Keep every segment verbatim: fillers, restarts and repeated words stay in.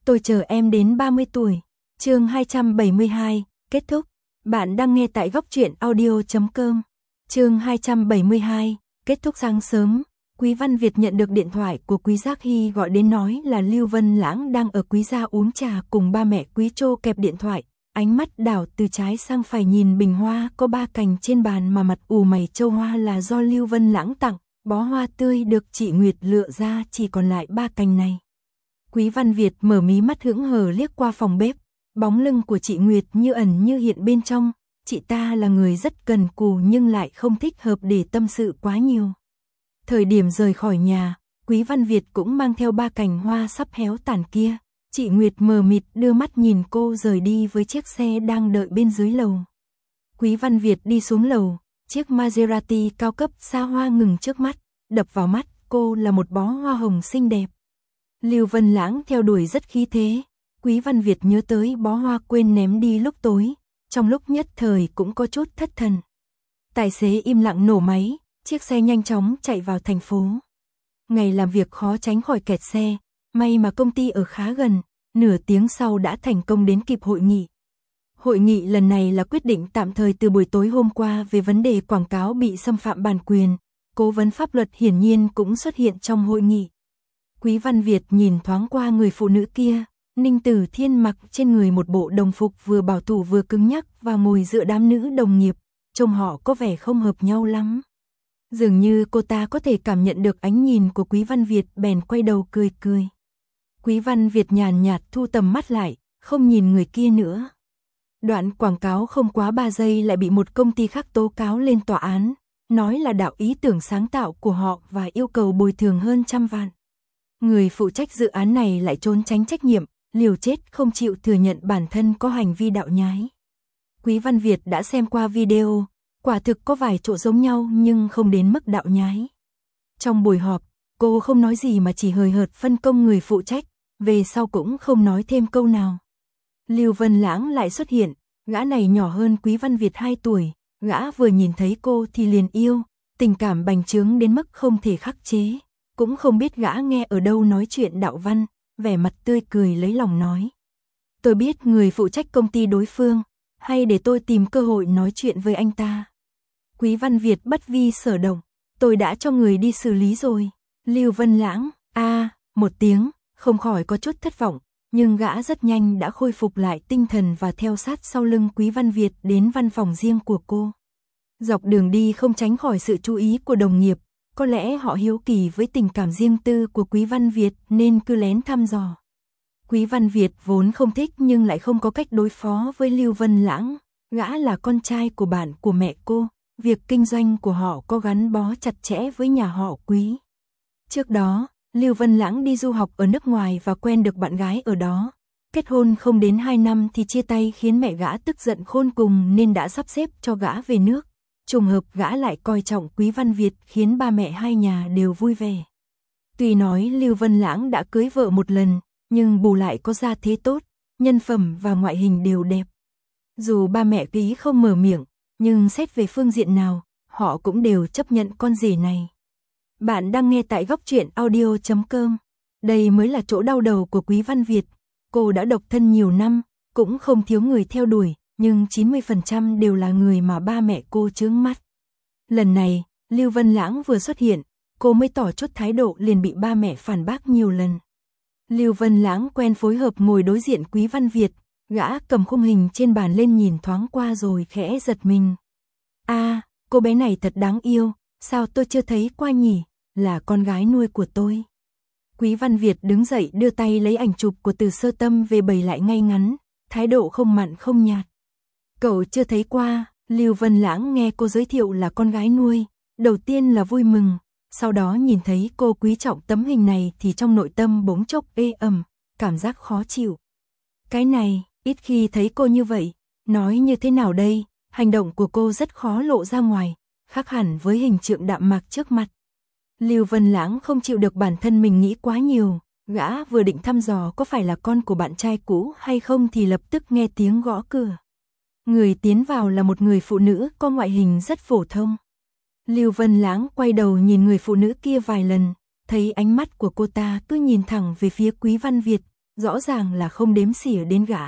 Tôi chờ em đến ba mươi tuổi. Chương hai trăm bảy mươi hai, kết thúc. Bạn đang nghe tại góc truyện audio chấm com. Chương hai trăm bảy mươi hai, kết thúc. Sáng sớm, Quý Văn Việt nhận được điện thoại của Quý Giác Hy gọi đến nói là Lưu Vân Lãng đang ở Quý gia uống trà cùng ba mẹ Quý Trô. Kẹp điện thoại, ánh mắt đảo từ trái sang phải nhìn bình hoa có ba cành trên bàn mà mặt ù mày. Châu hoa là do Lưu Vân Lãng tặng, bó hoa tươi được chị Nguyệt lựa ra chỉ còn lại ba cành này. Quý Văn Việt mở mí mắt hững hờ liếc qua phòng bếp, bóng lưng của chị Nguyệt như ẩn như hiện bên trong. Chị ta là người rất cần cù nhưng lại không thích hợp để tâm sự quá nhiều. Thời điểm rời khỏi nhà, Quý Văn Việt cũng mang theo ba cành hoa sắp héo tàn kia. Chị Nguyệt mờ mịt đưa mắt nhìn cô rời đi với chiếc xe đang đợi bên dưới lầu. Quý Văn Việt đi xuống lầu, chiếc Maserati cao cấp xa hoa ngừng trước mắt, đập vào mắt cô là một bó hoa hồng xinh đẹp. Lưu Vân Lãng theo đuổi rất khí thế, Quý Văn Việt nhớ tới bó hoa quên ném đi lúc tối, trong lúc nhất thời cũng có chút thất thần. Tài xế im lặng nổ máy, chiếc xe nhanh chóng chạy vào thành phố. Ngày làm việc khó tránh khỏi kẹt xe, may mà công ty ở khá gần, nửa tiếng sau đã thành công đến kịp hội nghị. Hội nghị lần này là quyết định tạm thời từ buổi tối hôm qua về vấn đề quảng cáo bị xâm phạm bản quyền. Cố vấn pháp luật hiển nhiên cũng xuất hiện trong hội nghị. Quý Văn Việt nhìn thoáng qua người phụ nữ kia, Ninh Tử Thiên mặc trên người một bộ đồng phục vừa bảo thủ vừa cứng nhắc và ngồi giữa đám nữ đồng nghiệp, trông họ có vẻ không hợp nhau lắm. Dường như cô ta có thể cảm nhận được ánh nhìn của Quý Văn Việt bèn quay đầu cười cười. Quý Văn Việt nhàn nhạt thu tầm mắt lại, không nhìn người kia nữa. Đoạn quảng cáo không quá ba giây lại bị một công ty khác tố cáo lên tòa án, nói là đạo ý tưởng sáng tạo của họ và yêu cầu bồi thường hơn trăm vạn. Người phụ trách dự án này lại trốn tránh trách nhiệm, liều chết không chịu thừa nhận bản thân có hành vi đạo nhái. Quý Văn Việt đã xem qua video, quả thực có vài chỗ giống nhau nhưng không đến mức đạo nhái. Trong buổi họp, cô không nói gì mà chỉ hời hợt phân công người phụ trách, về sau cũng không nói thêm câu nào. Lưu Vân Lãng lại xuất hiện, gã này nhỏ hơn Quý Văn Việt hai tuổi, gã vừa nhìn thấy cô thì liền yêu, tình cảm bành trướng đến mức không thể khắc chế. Cũng không biết gã nghe ở đâu nói chuyện đạo văn, vẻ mặt tươi cười lấy lòng nói. Tôi biết người phụ trách công ty đối phương, hay để tôi tìm cơ hội nói chuyện với anh ta. Quý Văn Việt bất vi sở động, tôi đã cho người đi xử lý rồi. Lưu Vân Lãng, a à, một tiếng, không khỏi có chút thất vọng, nhưng gã rất nhanh đã khôi phục lại tinh thần và theo sát sau lưng Quý Văn Việt đến văn phòng riêng của cô. Dọc đường đi không tránh khỏi sự chú ý của đồng nghiệp, có lẽ họ hiếu kỳ với tình cảm riêng tư của Quý Văn Việt nên cứ lén thăm dò. Quý Văn Việt vốn không thích nhưng lại không có cách đối phó với Lưu Vân Lãng, gã là con trai của bạn của mẹ cô, việc kinh doanh của họ có gắn bó chặt chẽ với nhà họ Quý. Trước đó, Lưu Vân Lãng đi du học ở nước ngoài và quen được bạn gái ở đó. Kết hôn không đến hai năm thì chia tay khiến mẹ gã tức giận khôn cùng nên đã sắp xếp cho gã về nước. Trùng hợp gã lại coi trọng Quý Văn Việt khiến ba mẹ hai nhà đều vui vẻ. Tuy nói Lưu Vân Lãng đã cưới vợ một lần, nhưng bù lại có gia thế tốt, nhân phẩm và ngoại hình đều đẹp. Dù ba mẹ Quý không mở miệng, nhưng xét về phương diện nào, họ cũng đều chấp nhận con rể này. Bạn đang nghe tại góc truyện audio chấm com. Đây mới là chỗ đau đầu của Quý Văn Việt. Cô đã độc thân nhiều năm, cũng không thiếu người theo đuổi, nhưng chín mươi phần trăm đều là người mà ba mẹ cô chướng mắt. Lần này, Lưu Vân Lãng vừa xuất hiện, cô mới tỏ chút thái độ liền bị ba mẹ phản bác nhiều lần. Lưu Vân Lãng quen phối hợp ngồi đối diện Quý Văn Việt, gã cầm khung hình trên bàn lên nhìn thoáng qua rồi khẽ giật mình. A, à, cô bé này thật đáng yêu, sao tôi chưa thấy qua nhỉ, là con gái nuôi của tôi. Quý Văn Việt đứng dậy đưa tay lấy ảnh chụp của Từ Sơ Tâm về bày lại ngay ngắn, thái độ không mặn không nhạt. Cậu chưa thấy qua, Lưu Vân Lãng nghe cô giới thiệu là con gái nuôi, đầu tiên là vui mừng, sau đó nhìn thấy cô quý trọng tấm hình này thì trong nội tâm bỗng chốc ê ẩm, cảm giác khó chịu. Cái này, ít khi thấy cô như vậy, nói như thế nào đây, hành động của cô rất khó lộ ra ngoài, khác hẳn với hình tượng đạm mạc trước mặt. Lưu Vân Lãng không chịu được bản thân mình nghĩ quá nhiều, gã vừa định thăm dò có phải là con của bạn trai cũ hay không thì lập tức nghe tiếng gõ cửa. Người tiến vào là một người phụ nữ có ngoại hình rất phổ thông. Lưu Vân Lãng quay đầu nhìn người phụ nữ kia vài lần, thấy ánh mắt của cô ta cứ nhìn thẳng về phía Quý Văn Việt, rõ ràng là không đếm xỉa đến gã.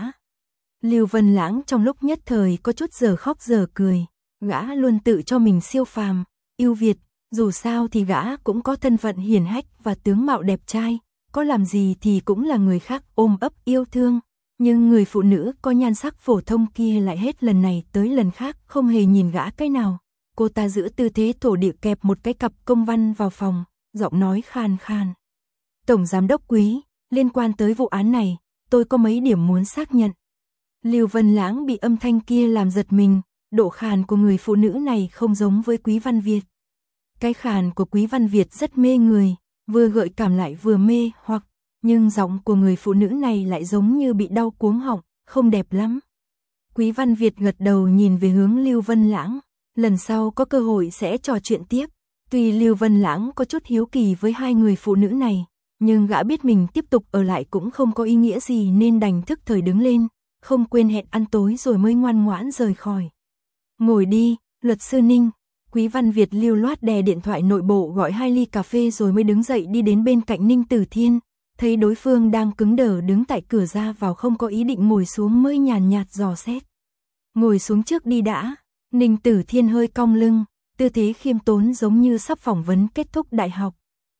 Lưu Vân Lãng trong lúc nhất thời có chút giờ khóc giờ cười, gã luôn tự cho mình siêu phàm, ưu việt, dù sao thì gã cũng có thân phận hiền hách và tướng mạo đẹp trai, có làm gì thì cũng là người khác ôm ấp yêu thương, nhưng người phụ nữ có nhan sắc phổ thông kia lại hết lần này tới lần khác không hề nhìn gã cái nào. Cô ta giữ tư thế thổ địa kẹp một cái cặp công văn vào phòng, giọng nói khan khan. Tổng giám đốc Quý, liên quan tới vụ án này, tôi có mấy điểm muốn xác nhận. Lưu Vân Lãng bị âm thanh kia làm giật mình, độ khàn của người phụ nữ này không giống với Quý Văn Việt. Cái khàn của Quý Văn Việt rất mê người, vừa gợi cảm lại vừa mê hoặc, nhưng giọng của người phụ nữ này lại giống như bị đau cuống họng, không đẹp lắm. Quý Văn Việt gật đầu nhìn về hướng Lưu Vân Lãng, lần sau có cơ hội sẽ trò chuyện tiếp. Tuy Lưu Vân Lãng có chút hiếu kỳ với hai người phụ nữ này, nhưng gã biết mình tiếp tục ở lại cũng không có ý nghĩa gì nên đành thức thời đứng lên, không quên hẹn ăn tối rồi mới ngoan ngoãn rời khỏi. Ngồi đi, luật sư Ninh. Quý Văn Việt lưu loát đè điện thoại nội bộ gọi hai ly cà phê rồi mới đứng dậy đi đến bên cạnh Ninh Tử Thiên, thấy đối phương đang cứng đờ đứng tại cửa ra vào không có ý định ngồi xuống mới nhàn nhạt dò xét. Ngồi xuống trước đi đã. Ninh Tử Thiên hơi cong lưng, tư thế khiêm tốn giống như sắp phỏng vấn kết thúc đại học.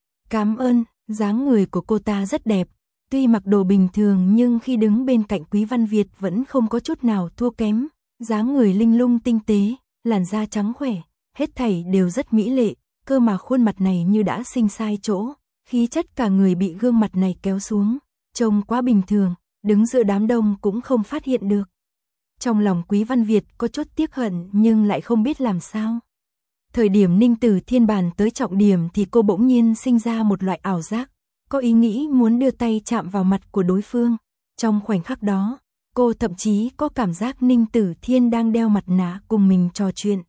Cảm ơn, dáng người của cô ta rất đẹp, tuy mặc đồ bình thường nhưng khi đứng bên cạnh Quý Văn Việt vẫn không có chút nào thua kém, dáng người linh lung tinh tế, làn da trắng khỏe, hết thảy đều rất mỹ lệ, cơ mà khuôn mặt này như đã sinh sai chỗ, khí chất cả người bị gương mặt này kéo xuống, trông quá bình thường, đứng giữa đám đông cũng không phát hiện được. Trong lòng Quý Văn Việt có chút tiếc hận nhưng lại không biết làm sao. Thời điểm Ninh Tử Thiên bàn tới trọng điểm thì cô bỗng nhiên sinh ra một loại ảo giác, có ý nghĩ muốn đưa tay chạm vào mặt của đối phương. Trong khoảnh khắc đó, cô thậm chí có cảm giác Ninh Tử Thiên đang đeo mặt nạ cùng mình trò chuyện.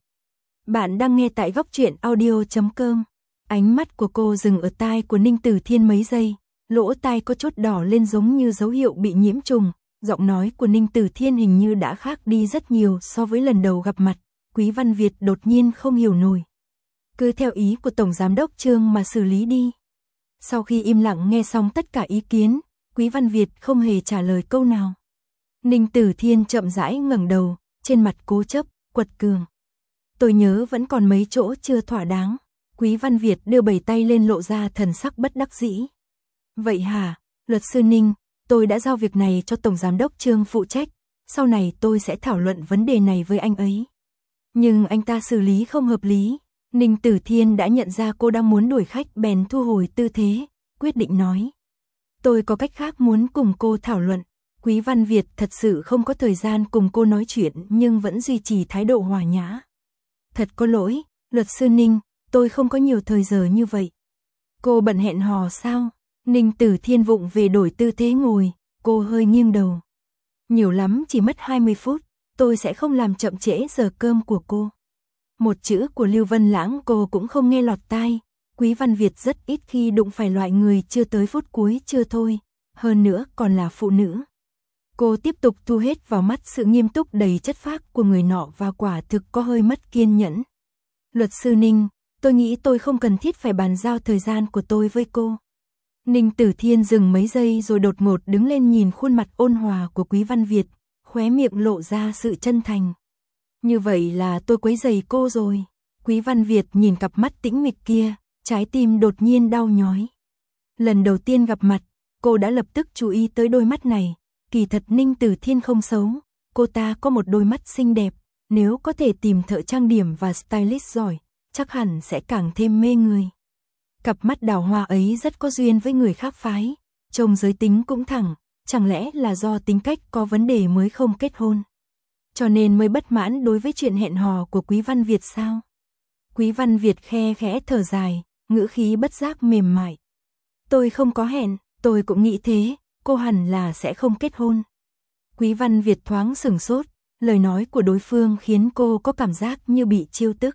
Bạn đang nghe tại góc truyện audio chấm com. Ánh mắt của cô dừng ở tai của Ninh Tử Thiên mấy giây, lỗ tai có chút đỏ lên giống như dấu hiệu bị nhiễm trùng. Giọng nói của Ninh Tử Thiên hình như đã khác đi rất nhiều so với lần đầu gặp mặt. Quý Văn Việt đột nhiên không hiểu nổi. Cứ theo ý của Tổng Giám đốc Trương mà xử lý đi. Sau khi im lặng nghe xong tất cả ý kiến, Quý Văn Việt không hề trả lời câu nào. Ninh Tử Thiên chậm rãi ngẩng đầu, trên mặt cố chấp, quật cường. Tôi nhớ vẫn còn mấy chỗ chưa thỏa đáng. Quý Văn Việt đưa bảy tay lên lộ ra thần sắc bất đắc dĩ. Vậy hả, luật sư Ninh, tôi đã giao việc này cho Tổng Giám đốc Trương phụ trách, sau này tôi sẽ thảo luận vấn đề này với anh ấy. Nhưng anh ta xử lý không hợp lý. Ninh Tử Thiên đã nhận ra cô đang muốn đuổi khách bèn thu hồi tư thế, quyết định nói. Tôi có cách khác muốn cùng cô thảo luận. Quý Văn Việt thật sự không có thời gian cùng cô nói chuyện nhưng vẫn duy trì thái độ hòa nhã. Thật có lỗi, luật sư Ninh, tôi không có nhiều thời giờ như vậy. Cô bận hẹn hò sao? Ninh Tử Thiên vụng về đổi tư thế ngồi, cô hơi nghiêng đầu. Nhiều lắm chỉ mất hai mươi phút, tôi sẽ không làm chậm trễ giờ cơm của cô. Một chữ của Lưu Vân Lãng cô cũng không nghe lọt tai. Quý Văn Việt rất ít khi đụng phải loại người chưa tới phút cuối chưa thôi, hơn nữa còn là phụ nữ. Cô tiếp tục thu hết vào mắt sự nghiêm túc đầy chất phác của người nọ và quả thực có hơi mất kiên nhẫn. Luật sư Ninh, tôi nghĩ tôi không cần thiết phải bàn giao thời gian của tôi với cô. Ninh Tử Thiên dừng mấy giây rồi đột ngột đứng lên nhìn khuôn mặt ôn hòa của Quý Văn Việt, khóe miệng lộ ra sự chân thành. Như vậy là tôi quấy rầy cô rồi. Quý Văn Việt nhìn cặp mắt tĩnh mịch kia, trái tim đột nhiên đau nhói. Lần đầu tiên gặp mặt, cô đã lập tức chú ý tới đôi mắt này. Kỳ thật Ninh Tử Thiên không xấu, cô ta có một đôi mắt xinh đẹp, nếu có thể tìm thợ trang điểm và stylist giỏi, chắc hẳn sẽ càng thêm mê người. Cặp mắt đào hoa ấy rất có duyên với người khác phái, trông giới tính cũng thẳng, chẳng lẽ là do tính cách có vấn đề mới không kết hôn. Cho nên mới bất mãn đối với chuyện hẹn hò của Quý Văn Việt sao? Quý Văn Việt khe khẽ thở dài, ngữ khí bất giác mềm mại. Tôi không có hẹn, tôi cũng nghĩ thế, cô hẳn là sẽ không kết hôn. Quý Văn Việt thoáng sửng sốt, lời nói của đối phương khiến cô có cảm giác như bị chiêu tức.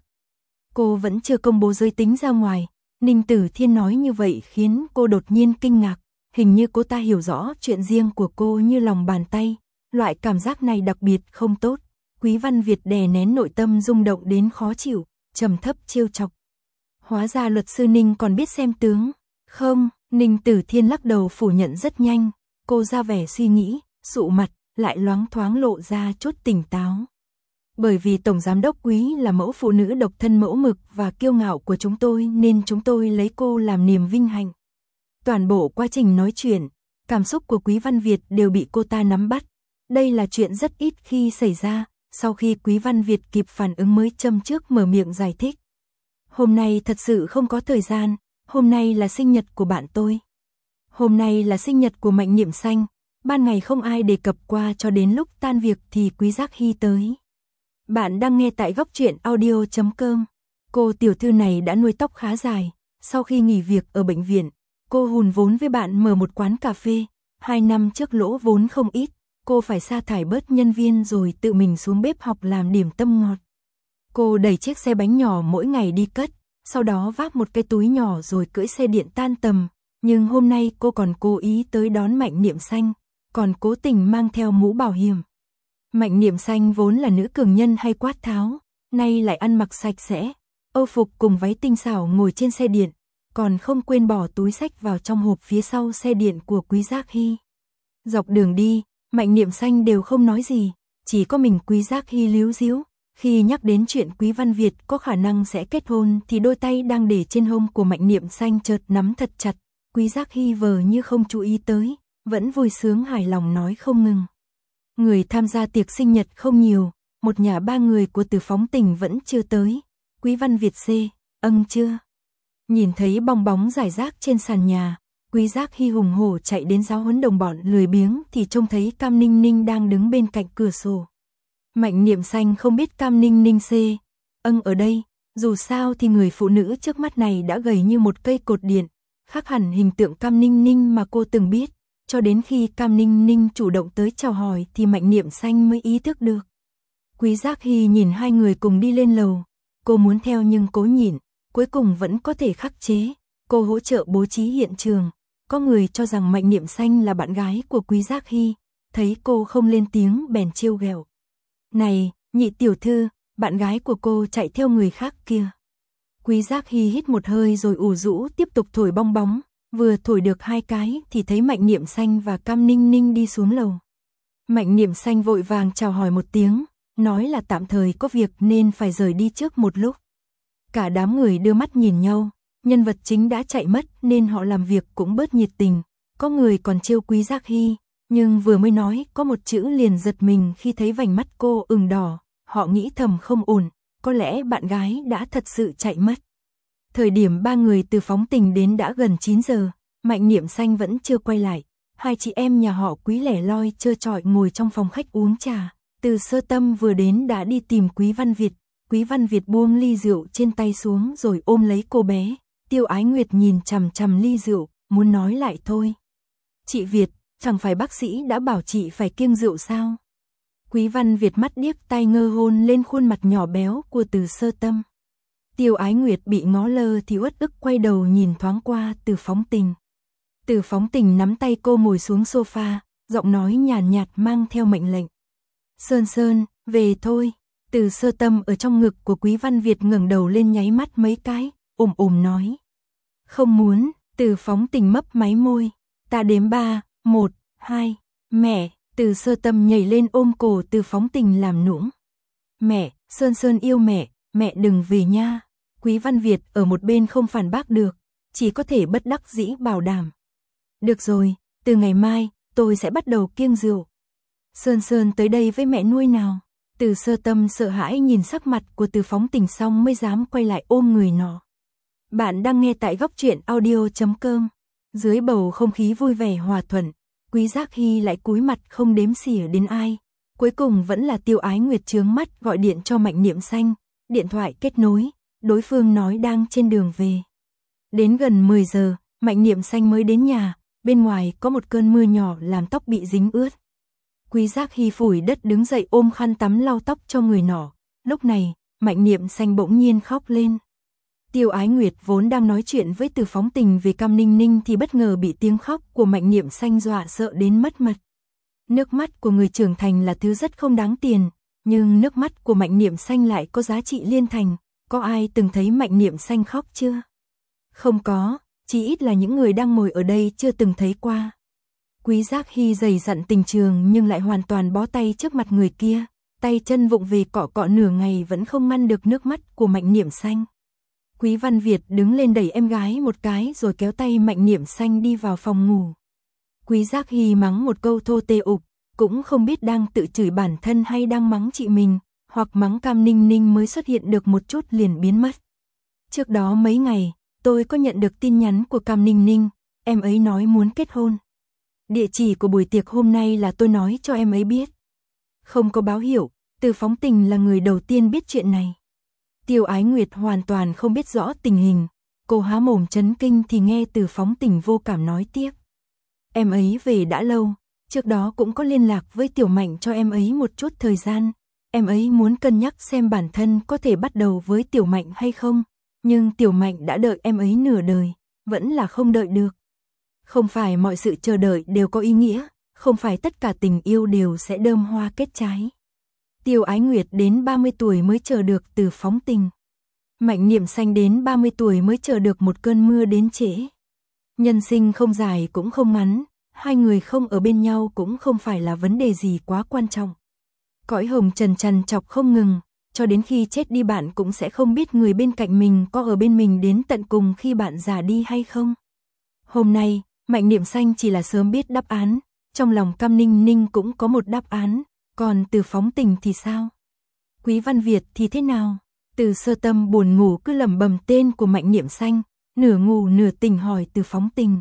Cô vẫn chưa công bố giới tính ra ngoài, Ninh Tử Thiên nói như vậy khiến cô đột nhiên kinh ngạc, hình như cô ta hiểu rõ chuyện riêng của cô như lòng bàn tay, loại cảm giác này đặc biệt không tốt. Quý Văn Việt đè nén nội tâm rung động đến khó chịu, trầm thấp trêu chọc. Hóa ra luật sư Ninh còn biết xem tướng. Không, Ninh Tử Thiên lắc đầu phủ nhận rất nhanh, cô ra vẻ suy nghĩ, sụ mặt, lại loáng thoáng lộ ra chút tỉnh táo. Bởi vì Tổng Giám đốc Quý là mẫu phụ nữ độc thân mẫu mực và kiêu ngạo của chúng tôi nên chúng tôi lấy cô làm niềm vinh hạnh. Toàn bộ quá trình nói chuyện, cảm xúc của Quý Văn Việt đều bị cô ta nắm bắt. Đây là chuyện rất ít khi xảy ra, sau khi Quý Văn Việt kịp phản ứng mới châm trước mở miệng giải thích. Hôm nay thật sự không có thời gian, hôm nay là sinh nhật của bạn tôi. Hôm nay là sinh nhật của Mạnh Niệm Xanh, ban ngày không ai đề cập qua cho đến lúc tan việc thì Quý Giác Hy tới. Bạn đang nghe tại góc truyện audio chấm com. Cô tiểu thư này đã nuôi tóc khá dài, sau khi nghỉ việc ở bệnh viện, cô hùn vốn với bạn mở một quán cà phê, hai năm trước lỗ vốn không ít, cô phải sa thải bớt nhân viên rồi tự mình xuống bếp học làm điểm tâm ngọt. Cô đẩy chiếc xe bánh nhỏ mỗi ngày đi cất, sau đó vác một cái túi nhỏ rồi cưỡi xe điện tan tầm, nhưng hôm nay cô còn cố ý tới đón Mạnh Niệm Xanh, còn cố tình mang theo mũ bảo hiểm. Mạnh Niệm Xanh vốn là nữ cường nhân hay quát tháo, nay lại ăn mặc sạch sẽ, âu phục cùng váy tinh xảo ngồi trên xe điện, còn không quên bỏ túi xách vào trong hộp phía sau xe điện của Quý Giác Hy. Dọc đường đi, Mạnh Niệm Xanh đều không nói gì, chỉ có mình Quý Giác Hy líu díu. Khi nhắc đến chuyện Quý Văn Việt có khả năng sẽ kết hôn thì đôi tay đang để trên hông của Mạnh Niệm Xanh chợt nắm thật chặt, Quý Giác Hy vờ như không chú ý tới, vẫn vui sướng hài lòng nói không ngừng. Người tham gia tiệc sinh nhật không nhiều, một nhà ba người của Từ Phóng Tình vẫn chưa tới. Quý Văn Việt C, âng chưa? Nhìn thấy bong bóng rải rác trên sàn nhà, Quý Giác Hy hùng hổ chạy đến giáo huấn đồng bọn lười biếng thì trông thấy Cam Ninh Ninh đang đứng bên cạnh cửa sổ. Mạnh Niệm Xanh không biết Cam Ninh Ninh C, âng ở đây, dù sao thì người phụ nữ trước mắt này đã gầy như một cây cột điện, khác hẳn hình tượng Cam Ninh Ninh mà cô từng biết. Cho đến khi Cam Ninh Ninh chủ động tới chào hỏi thì Mạnh Niệm Xanh mới ý thức được. Quý Giác Hy nhìn hai người cùng đi lên lầu, cô muốn theo nhưng cố nhịn, cuối cùng vẫn có thể khắc chế. Cô hỗ trợ bố trí hiện trường, có người cho rằng Mạnh Niệm Xanh là bạn gái của Quý Giác Hy, thấy cô không lên tiếng bèn trêu ghẹo. Này, nhị tiểu thư, bạn gái của cô chạy theo người khác kia. Quý Giác Hy hít một hơi rồi ủ rũ tiếp tục thổi bong bóng. Vừa thổi được hai cái thì thấy Mạnh Niệm Xanh và Cam Ninh Ninh đi xuống lầu. Mạnh Niệm Xanh vội vàng chào hỏi một tiếng, nói là tạm thời có việc nên phải rời đi trước một lúc. Cả đám người đưa mắt nhìn nhau, nhân vật chính đã chạy mất nên họ làm việc cũng bớt nhiệt tình. Có người còn trêu Quý Giác Hy, nhưng vừa mới nói có một chữ liền giật mình khi thấy vành mắt cô ửng đỏ. Họ nghĩ thầm không ổn, có lẽ bạn gái đã thật sự chạy mất. Thời điểm ba người Từ Phóng Tình đến đã gần chín giờ, Mạnh Niệm Xanh vẫn chưa quay lại. Hai chị em nhà họ Quý lẻ loi trơ trọi ngồi trong phòng khách uống trà. Từ Sơ Tâm vừa đến đã đi tìm Quý Văn Việt. Quý Văn Việt buông ly rượu trên tay xuống rồi ôm lấy cô bé. Tiêu Ái Nguyệt nhìn chằm chằm ly rượu, muốn nói lại thôi. Chị Việt, chẳng phải bác sĩ đã bảo chị phải kiêng rượu sao? Quý Văn Việt mắt điếc tai ngơ hôn lên khuôn mặt nhỏ béo của Từ Sơ Tâm. Tiêu Ái Nguyệt bị ngó lơ thì uất ức quay đầu nhìn thoáng qua Từ Phóng Tình. Từ Phóng Tình nắm tay cô ngồi xuống sofa, giọng nói nhàn nhạt mang theo mệnh lệnh. Sơn Sơn, về thôi. Từ Sơ Tâm ở trong ngực của Quý Văn Việt ngẩng đầu lên nháy mắt mấy cái, ồm ồm nói. Không muốn. Từ Phóng Tình mấp máy môi. Ta đếm ba, một, hai, mẹ. Từ Sơ Tâm nhảy lên ôm cổ Từ Phóng Tình làm nũng. Mẹ, Sơn Sơn yêu mẹ. Mẹ đừng về nha. Quý Văn Việt ở một bên không phản bác được, chỉ có thể bất đắc dĩ bảo đảm. Được rồi, từ ngày mai, tôi sẽ bắt đầu kiêng rượu. Sơn Sơn tới đây với mẹ nuôi nào. Từ Sơ Tâm sợ hãi nhìn sắc mặt của Từ Phóng Tình xong mới dám quay lại ôm người nó. Bạn đang nghe tại góc truyện audio chấm com. Dưới bầu không khí vui vẻ hòa thuận, Quý Giác Hy lại cúi mặt không đếm xỉa đến ai. Cuối cùng vẫn là Tiêu Ái Nguyệt trướng mắt gọi điện cho Mạnh Niệm Xanh. Điện thoại kết nối, đối phương nói đang trên đường về. Đến gần mười giờ, Mạnh Niệm Xanh mới đến nhà, bên ngoài có một cơn mưa nhỏ làm tóc bị dính ướt. Quý Giác Hy phủi đất đứng dậy ôm khăn tắm lau tóc cho người nọ. Lúc này, Mạnh Niệm Xanh bỗng nhiên khóc lên. Tiêu Ái Nguyệt vốn đang nói chuyện với Từ Phóng Tình về Cam Ninh Ninh thì bất ngờ bị tiếng khóc của Mạnh Niệm Xanh dọa sợ đến mất mật. Nước mắt của người trưởng thành là thứ rất không đáng tiền, nhưng nước mắt của Mạnh Niệm Xanh lại có giá trị liên thành. Có ai từng thấy Mạnh Niệm Xanh khóc chưa? Không có, chỉ ít là những người đang ngồi ở đây chưa từng thấy qua. Quý Giác Hy dày dặn tình trường nhưng lại hoàn toàn bó tay trước mặt người kia, tay chân vụng về cọ cọ nửa ngày vẫn không ngăn được nước mắt của Mạnh Niệm Xanh. Quý Văn Việt đứng lên đẩy em gái một cái rồi kéo tay Mạnh Niệm Xanh đi vào phòng ngủ. Quý Giác Hy mắng một câu thô tê ục, cũng không biết đang tự chửi bản thân hay đang mắng chị mình, hoặc mắng Cam Ninh Ninh mới xuất hiện được một chút liền biến mất. Trước đó mấy ngày, tôi có nhận được tin nhắn của Cam Ninh Ninh, em ấy nói muốn kết hôn. Địa chỉ của buổi tiệc hôm nay là tôi nói cho em ấy biết. Không có báo hiệu, Từ Phóng Tình là người đầu tiên biết chuyện này. Tiêu Ái Nguyệt hoàn toàn không biết rõ tình hình, cô há mồm chấn kinh thì nghe Từ Phóng Tình vô cảm nói tiếp. Em ấy về đã lâu, trước đó cũng có liên lạc với Tiểu Mạnh cho em ấy một chút thời gian, em ấy muốn cân nhắc xem bản thân có thể bắt đầu với Tiểu Mạnh hay không, nhưng Tiểu Mạnh đã đợi em ấy nửa đời, vẫn là không đợi được. Không phải mọi sự chờ đợi đều có ý nghĩa, không phải tất cả tình yêu đều sẽ đơm hoa kết trái. Tiêu Ái Nguyệt đến ba mươi tuổi mới chờ được Từ Phóng Tình. Mạnh Niệm Xanh đến ba mươi tuổi mới chờ được một cơn mưa đến trễ. Nhân sinh không dài cũng không ngắn, hai người không ở bên nhau cũng không phải là vấn đề gì quá quan trọng. Cõi hồng trần trần chọc không ngừng, cho đến khi chết đi bạn cũng sẽ không biết người bên cạnh mình có ở bên mình đến tận cùng khi bạn già đi hay không. Hôm nay, Mạnh Niệm Xanh chỉ là sớm biết đáp án, trong lòng Cam Ninh Ninh cũng có một đáp án, còn Từ Phóng Tình thì sao? Quý Văn Việt thì thế nào? Từ Sơ Tâm buồn ngủ cứ lẩm bẩm tên của Mạnh Niệm Xanh, nửa ngủ nửa tỉnh hỏi Từ Phóng Tình.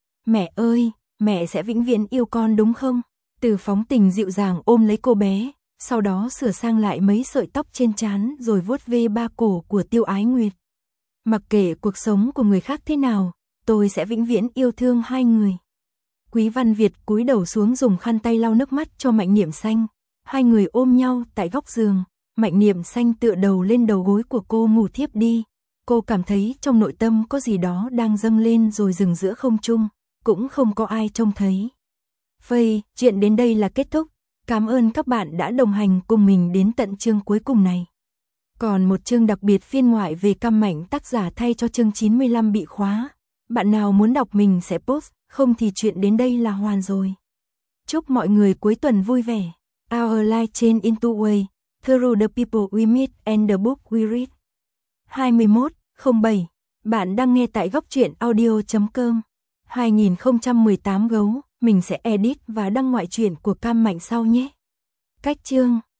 Mẹ ơi, mẹ sẽ vĩnh viễn yêu con đúng không? Từ Phóng Tình dịu dàng ôm lấy cô bé, sau đó sửa sang lại mấy sợi tóc trên trán rồi vuốt ve ba cổ của Tiêu Ái Nguyệt. Mặc kệ cuộc sống của người khác thế nào, tôi sẽ vĩnh viễn yêu thương hai người. Quý Văn Việt cúi đầu xuống dùng khăn tay lau nước mắt cho Mạnh Niệm Xanh. Hai người ôm nhau tại góc giường, Mạnh Niệm Xanh tựa đầu lên đầu gối của cô ngủ thiếp đi. Cô cảm thấy trong nội tâm có gì đó đang dâng lên rồi dừng giữa không trung, cũng không có ai trông thấy. Vậy, chuyện đến đây là kết thúc. Cảm ơn các bạn đã đồng hành cùng mình đến tận chương cuối cùng này. Còn một chương đặc biệt phiên ngoại về Cam Mạnh tác giả thay cho chương chín mươi lăm bị khóa. Bạn nào muốn đọc mình sẽ post, không thì chuyện đến đây là hoàn rồi. Chúc mọi người cuối tuần vui vẻ. Our life change into way, through the people we meet and the book we read. hai mươi mốt không bảy. Bạn đang nghe tại góc truyện audio chấm com. hai nghìn không trăm mười tám gấu, mình sẽ edit và đăng ngoại truyện của Cam Mạnh sau nhé. Cách chương